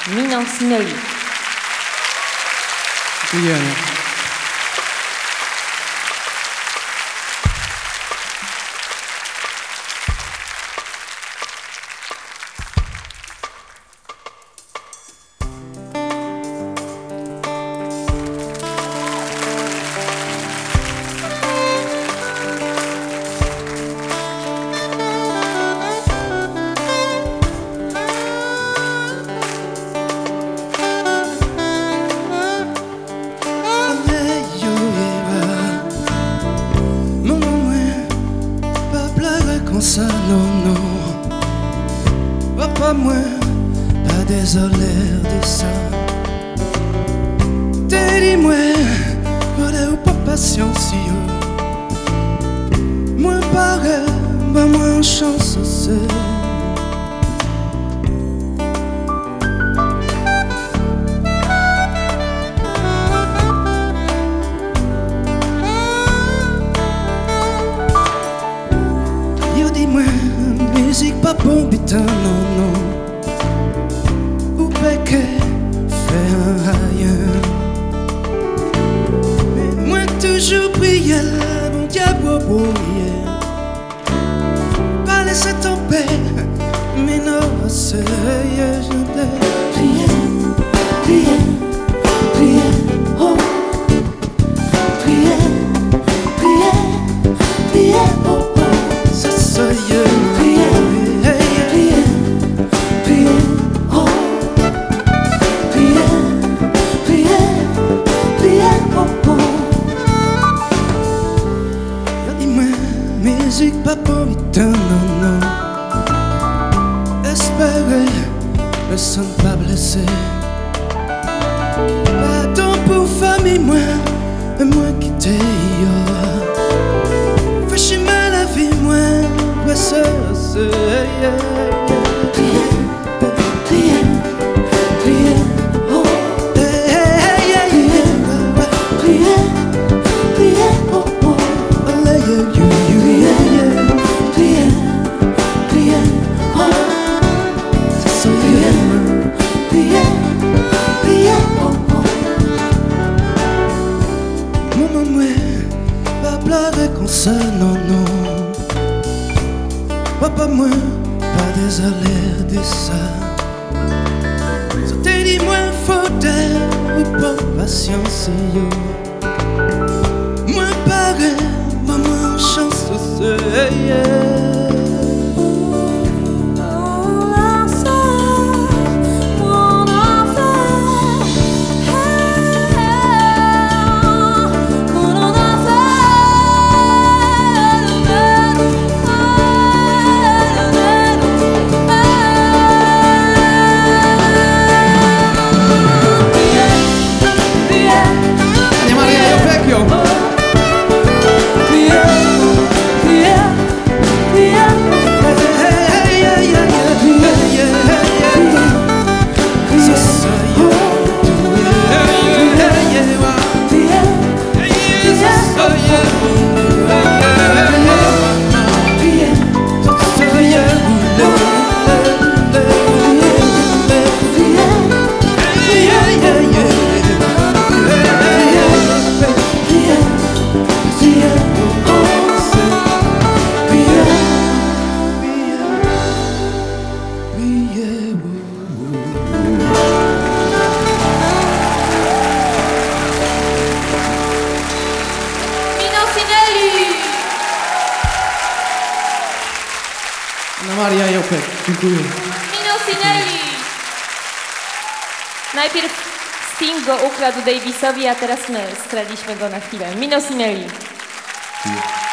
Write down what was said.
Mino Sinelli. Dziękujemy. Ça, non, non, pas moi, pas désolé de ça. T'es dit moi, ou pas patience, moi pareil, pas moins chance, c'est. Musique pas bon, putain, non, non. Ou péché, fait un rien. Mais moi toujours prier, mon diable prier. Pas laisser tomber, mais non, c'est je t'ai prié, prié, prié, oh. Prié, prié, prié, oh, oh. C'est ça, musique pas pour putain, non, non. Espérer, ne sont pas blessés. Pardon pour famille, moi, et moi qui t'ai fais chemin la vie, moi, c'est prier, prier, prier, oh. Prier, prier, prier, oh, oh. Comme ça, non, non. Pas moi, pas désolé de ça. C'était dit moi, faudrait ou pas patience, yo. Moi, pareil, pas moins chance, c'est. Anna Maria Jopek, dziękuję. Mino Sinelli. Najpierw Sting go ukradł Davisowi, a teraz my skradliśmy go na chwilę. Mino Sinelli.